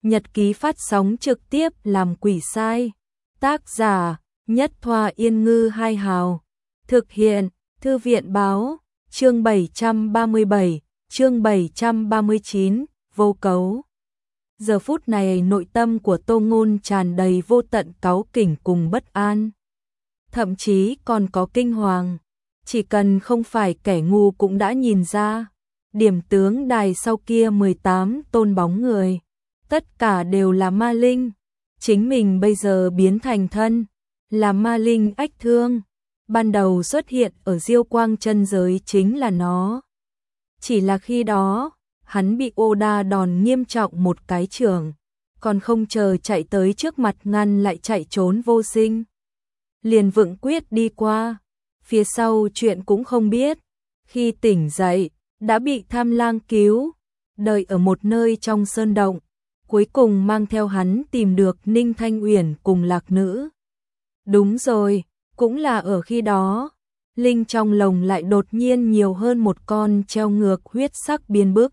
nhật ký phát sóng trực tiếp làm quỷ sai. Tác giả Nhất Thoa Yên Ngư Hai Hào. Thực hiện Thư viện Báo. Chương 737, chương 739, vô cấu. Giờ phút này nội tâm của Tô Ngôn tràn đầy vô tận cáu kỉnh cùng bất an. Thậm chí còn có kinh hoàng. Chỉ cần không phải kẻ ngu cũng đã nhìn ra. Điểm tướng đài sau kia 18 tôn bóng người. Tất cả đều là ma linh. Chính mình bây giờ biến thành thân. Là ma linh ách thương. Ban đầu xuất hiện ở Diêu Quang chân giới chính là nó. Chỉ là khi đó, hắn bị Oda đòn nghiêm trọng một cái chưởng, còn không chờ chạy tới trước mặt ngăn lại chạy trốn vô sinh. Liền vựng quyết đi qua, phía sau chuyện cũng không biết. Khi tỉnh dậy, đã bị Tham Lang cứu, đợi ở một nơi trong sơn động, cuối cùng mang theo hắn tìm được Ninh Thanh Uyển cùng Lạc Nữ. Đúng rồi, cũng là ở khi đó, linh trong lồng lại đột nhiên nhiều hơn một con treo ngược huyết sắc biên bức.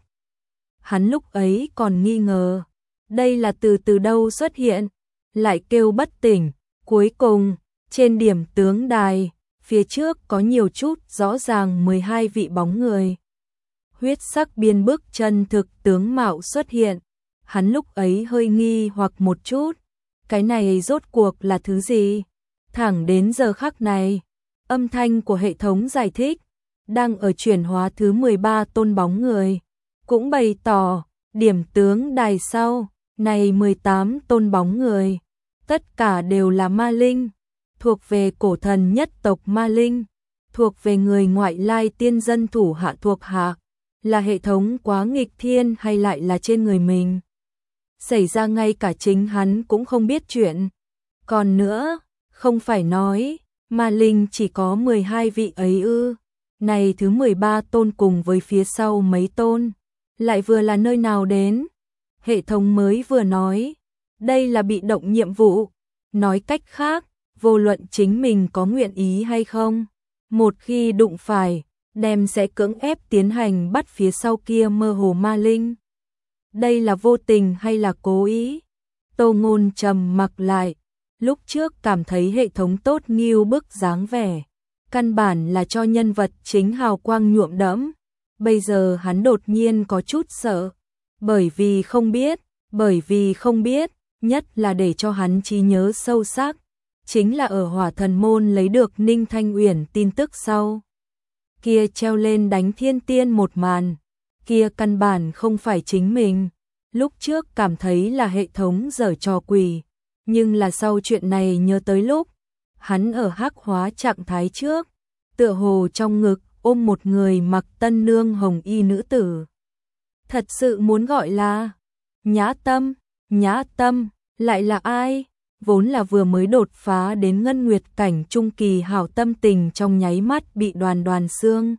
Hắn lúc ấy còn nghi ngờ, đây là từ đâu xuất hiện, lại kêu bất tỉnh. Cuối cùng, trên điểm tướng đài, phía trước có nhiều chút rõ ràng 12 vị bóng người. Huyết sắc biên bức chân thực tướng mạo xuất hiện, hắn lúc ấy hơi nghi hoặc một chút, cái này rốt cuộc là thứ gì? Thẳng đến giờ khắc này, âm thanh của hệ thống giải thích, đang ở chuyển hóa thứ 13 tôn bóng người, cũng bày tỏ, điểm tướng đài sau, này 18 tôn bóng người, tất cả đều là ma linh, thuộc về cổ thần nhất tộc ma linh, thuộc về người ngoại lai tiên dân thủ hạ thuộc hạ, là hệ thống quá nghịch thiên hay lại là trên người mình. Xảy ra ngay cả chính hắn cũng không biết chuyện. Còn nữa, không phải nói, ma linh chỉ có 12 vị ấy ư, này thứ 13 tôn cùng với phía sau mấy tôn, lại vừa là nơi nào đến? Hệ thống mới vừa nói, đây là bị động nhiệm vụ, nói cách khác, vô luận chính mình có nguyện ý hay không, một khi đụng phải, đem sẽ cưỡng ép tiến hành bắt phía sau kia mơ hồ ma linh. Đây là vô tình hay là cố ý? Tô Ngôn trầm mặc lại, lúc trước cảm thấy hệ thống tốt nghiêu bức dáng vẻ, căn bản là cho nhân vật chính hào quang nhuộm đẫm. Bây giờ hắn đột nhiên có chút sợ, bởi vì không biết, nhất là để cho hắn trí nhớ sâu sắc, chính là ở Hỏa Thần Môn lấy được Ninh Thanh Uyển tin tức sau. Kia treo lên đánh thiên tiên một màn, kia căn bản không phải chính mình, lúc trước cảm thấy là hệ thống giở trò quỷ, nhưng là sau chuyện này nhớ tới lúc, hắn ở hắc hóa trạng thái trước, tựa hồ trong ngực ôm một người mặc tân nương hồng y nữ tử. Thật sự muốn gọi là Nhã Tâm, lại là ai? Vốn là vừa mới đột phá đến ngân nguyệt cảnh trung kỳ hảo tâm tình trong nháy mắt bị đoàn xương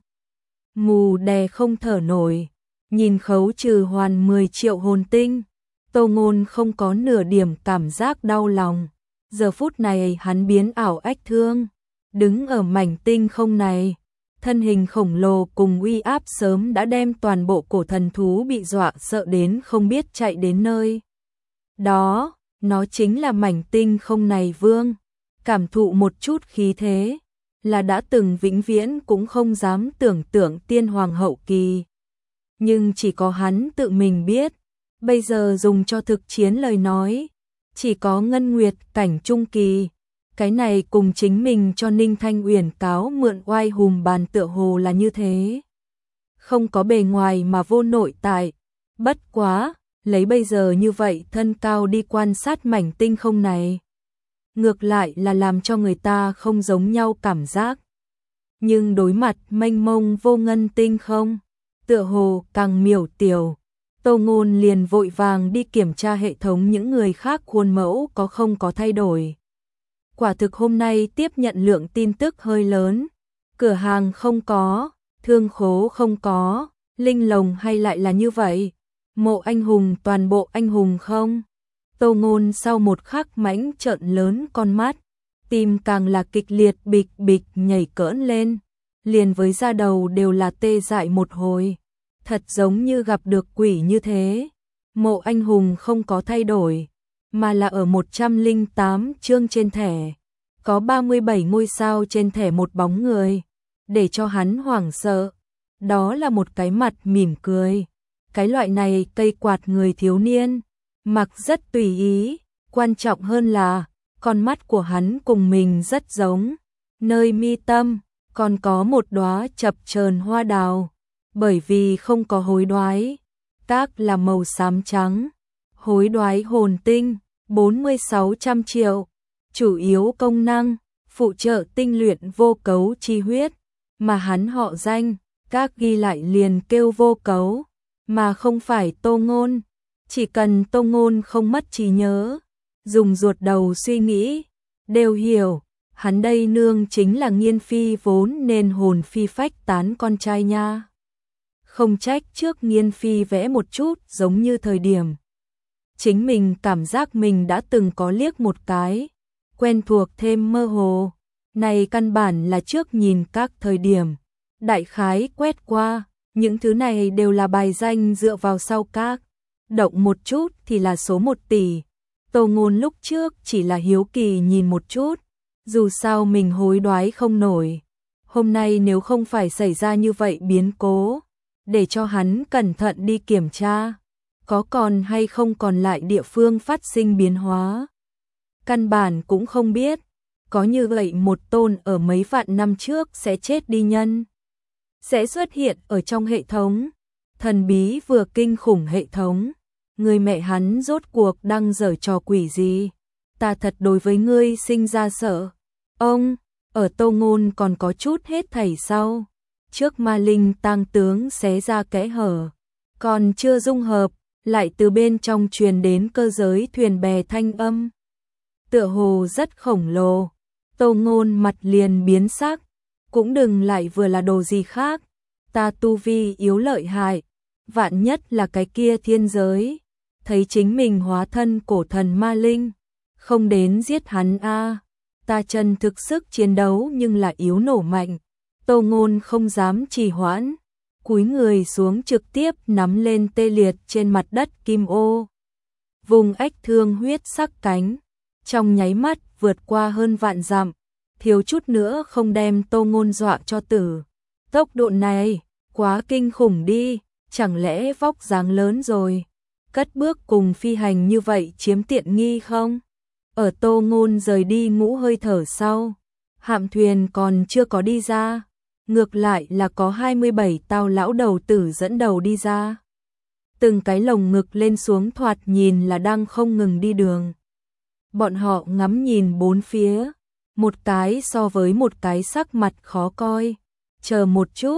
mù đè không thở nổi, nhìn khấu trừ hoàn 10 triệu hồn tinh, Tô Ngôn không có nửa điểm cảm giác đau lòng. Giờ phút này hắn biến ảo ách thương, đứng ở mảnh tinh không này, thân hình khổng lồ cùng uy áp sớm đã đem toàn bộ cổ thần thú bị dọa sợ đến không biết chạy đến nơi. Đó, nó chính là mảnh tinh không này vương, cảm thụ một chút khí thế, là đã từng vĩnh viễn cũng không dám tưởng tượng tiên hoàng hậu kỳ. Nhưng chỉ có hắn tự mình biết, bây giờ dùng cho thực chiến lời nói, chỉ có ngân nguyệt cảnh trung kỳ. Cái này cùng chính mình cho Ninh Thanh Uyển cáo mượn oai hùng bàn tựa hồ là như thế. Không có bề ngoài mà vô nội tại. Bất quá, lấy bây giờ như vậy thân cao đi quan sát mảnh tinh không này. Ngược lại là làm cho người ta không giống nhau cảm giác. Nhưng đối mặt mênh mông vô ngân tinh không, tựa hồ càng miểu tiểu. Tô Ngôn liền vội vàng đi kiểm tra hệ thống những người khác khuôn mẫu có không có thay đổi. Quả thực hôm nay tiếp nhận lượng tin tức hơi lớn, cửa hàng không có, thương khố không có, linh lồng hay lại là như vậy, mộ anh hùng toàn bộ anh hùng không? Tô Ngôn sau một khắc mãnh trợn lớn con mắt, tim càng là kịch liệt bịch bịch nhảy cỡn lên, liền với da đầu đều là tê dại một hồi, thật giống như gặp được quỷ như thế. Mộ anh hùng không có thay đổi, mà là ở 108 chương trên thẻ. Có 37 ngôi sao trên thẻ một bóng người, để cho hắn hoảng sợ. Đó là một cái mặt mỉm cười. Cái loại này cây quạt người thiếu niên, mặc rất tùy ý, quan trọng hơn là con mắt của hắn cùng mình rất giống. Nơi mi tâm còn có một đóa chập chờn hoa đào, bởi vì không có hối đoái, tác là màu xám trắng. Hối đoái hồn tinh 4600 triệu, chủ yếu công năng phụ trợ tinh luyện vô cấu chi huyết, mà hắn họ danh, các ghi lại liền kêu vô cấu, mà không phải Tô Ngôn. Chỉ cần Tô Ngôn không mất trí nhớ, dùng ruột đầu suy nghĩ, đều hiểu, hắn đây nương chính là Nghiên Phi vốn nên hồn phi phách tán con trai nha. Không trách trước Nghiên Phi vẽ một chút giống như thời điểm. Chính mình cảm giác mình đã từng có liếc một cái, quen thuộc thêm mơ hồ. Này căn bản là trước nhìn các thời điểm, đại khái quét qua, những thứ này đều là bài danh dựa vào sau các. Động một chút thì là số 1 tỷ. Tô Ngôn lúc trước chỉ là hiếu kỳ nhìn một chút, dù sao mình hối đoái không nổi. Hôm nay nếu không phải xảy ra như vậy biến cố, để cho hắn cẩn thận đi kiểm tra, có còn hay không còn lại địa phương phát sinh biến hóa. Căn bản cũng không biết, có như vậy một tôn ở mấy vạn năm trước sẽ chết đi nhân, sẽ xuất hiện ở trong hệ thống. Thần bí vừa kinh khủng hệ thống, người mẹ hắn rốt cuộc đang giở trò quỷ gì? Ta thật đối với ngươi sinh ra sợ. Ông, ở Tô Ngôn còn có chút hết thảy sau. Trước ma linh tang tướng xé ra kẽ hở, còn chưa dung hợp, lại từ bên trong truyền đến cơ giới thuyền bè thanh âm. Tựa hồ rất khổng lồ, Tô Ngôn mặt liền biến sắc, cũng đừng lại vừa là đồ gì khác. Ta tu vi yếu lợi hại, vạn nhất là cái kia thiên giới, thấy chính mình hóa thân cổ thần ma linh, không đến giết hắn a. Ta chân thực sức chiến đấu nhưng là yếu nổ mạnh. Tô Ngôn không dám trì hoãn, cúi người xuống trực tiếp nắm lên tê liệt trên mặt đất kim ô. Vùng ách thương huyết sắc cánh, trong nháy mắt vượt qua hơn vạn dặm, thiếu chút nữa không đem Tô Ngôn dọa cho tử. Tốc độ này, quá kinh khủng đi, chẳng lẽ vóc dáng lớn rồi, cất bước cùng phi hành như vậy chiếm tiện nghi không? Ở Tô Ngôn rời đi ngũ hơi thở sau, hạm thuyền còn chưa có đi ra, ngược lại là có 27 tao lão đầu tử dẫn đầu đi ra. Từng cái lồng ngực lên xuống thoạt nhìn là đang không ngừng đi đường. Bọn họ ngắm nhìn bốn phía, một cái so với một cái sắc mặt khó coi. Chờ một chút,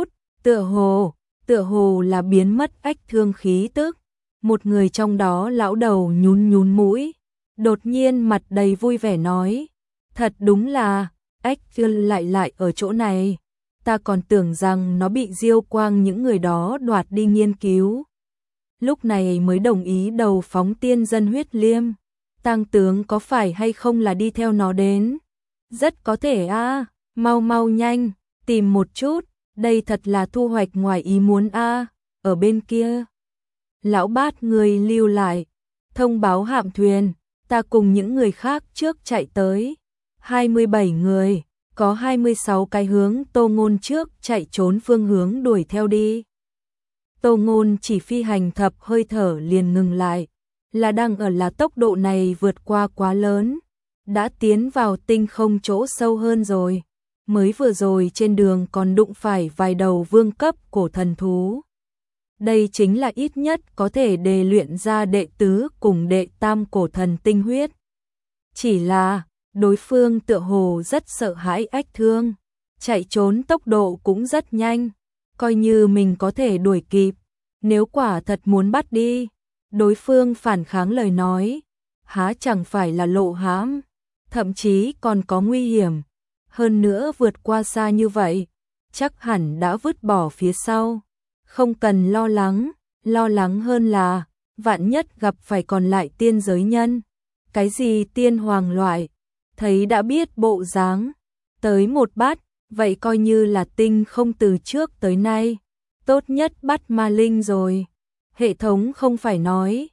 tựa hồ là biến mất ách thương khí tức. Một người trong đó lão đầu nhún nhún mũi, đột nhiên mặt đầy vui vẻ nói, thật đúng là, ách thương lại ở chỗ này. Ta còn tưởng rằng nó bị Diêu Quang những người đó đoạt đi nghiên cứu. Lúc này mới đồng ý đầu phóng tiên dân huyết liêm. Tang tướng có phải hay không là đi theo nó đến? Rất có thể a, mau nhanh, tìm một chút, đây thật là thu hoạch ngoài ý muốn a. Ở bên kia, lão bát người lưu lại, thông báo hạm thuyền, ta cùng những người khác trước chạy tới. 27 người, có 26 cái hướng Tô Ngôn trước chạy trốn phương hướng đuổi theo đi. Tô Ngôn chỉ phi hành thập hơi thở liền ngừng lại, là đang ở là tốc độ này vượt qua quá lớn, đã tiến vào tinh không chỗ sâu hơn rồi. Mới vừa rồi trên đường còn đụng phải vài đầu vương cấp cổ thần thú. Đây chính là ít nhất có thể đề luyện ra đệ tứ cùng đệ tam cổ thần tinh huyết. Chỉ là đối phương tựa hồ rất sợ hãi ách thương, chạy trốn tốc độ cũng rất nhanh, coi như mình có thể đuổi kịp, nếu quả thật muốn bắt đi, đối phương phản kháng lời nói, há chẳng phải là lộ hãm, thậm chí còn có nguy hiểm, hơn nữa vượt qua xa như vậy, chắc hẳn đã vứt bỏ phía sau, không cần lo lắng hơn là, vạn nhất gặp phải còn lại tiên giới nhân, cái gì tiên hoàng loại, thấy đã biết bộ dáng, tới một bát, vậy coi như là tinh không từ trước tới nay, tốt nhất bắt ma linh rồi. Hệ thống không phải nói,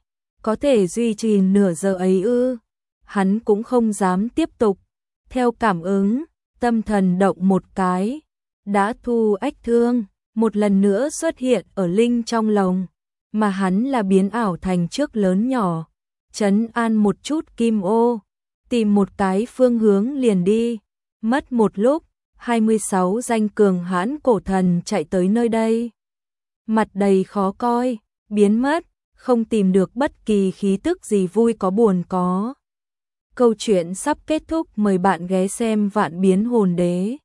Có thể duy trì nửa giờ ấy ư? Hắn cũng không dám tiếp tục. Theo cảm ứng, tâm thần động một cái, đã thu ách thương, một lần nữa xuất hiện ở linh trong lồng, mà hắn là biến ảo thành trước lớn nhỏ, trấn an một chút Kim Ô, tìm một cái phương hướng liền đi. Mất một lúc, 26 danh cường hãn cổ thần chạy tới nơi đây. Mặt đầy khó coi, biến mất, không tìm được bất kỳ khí tức gì vui có buồn có. Câu chuyện sắp kết thúc, mời bạn ghé xem Vạn Biến Hồn Đế.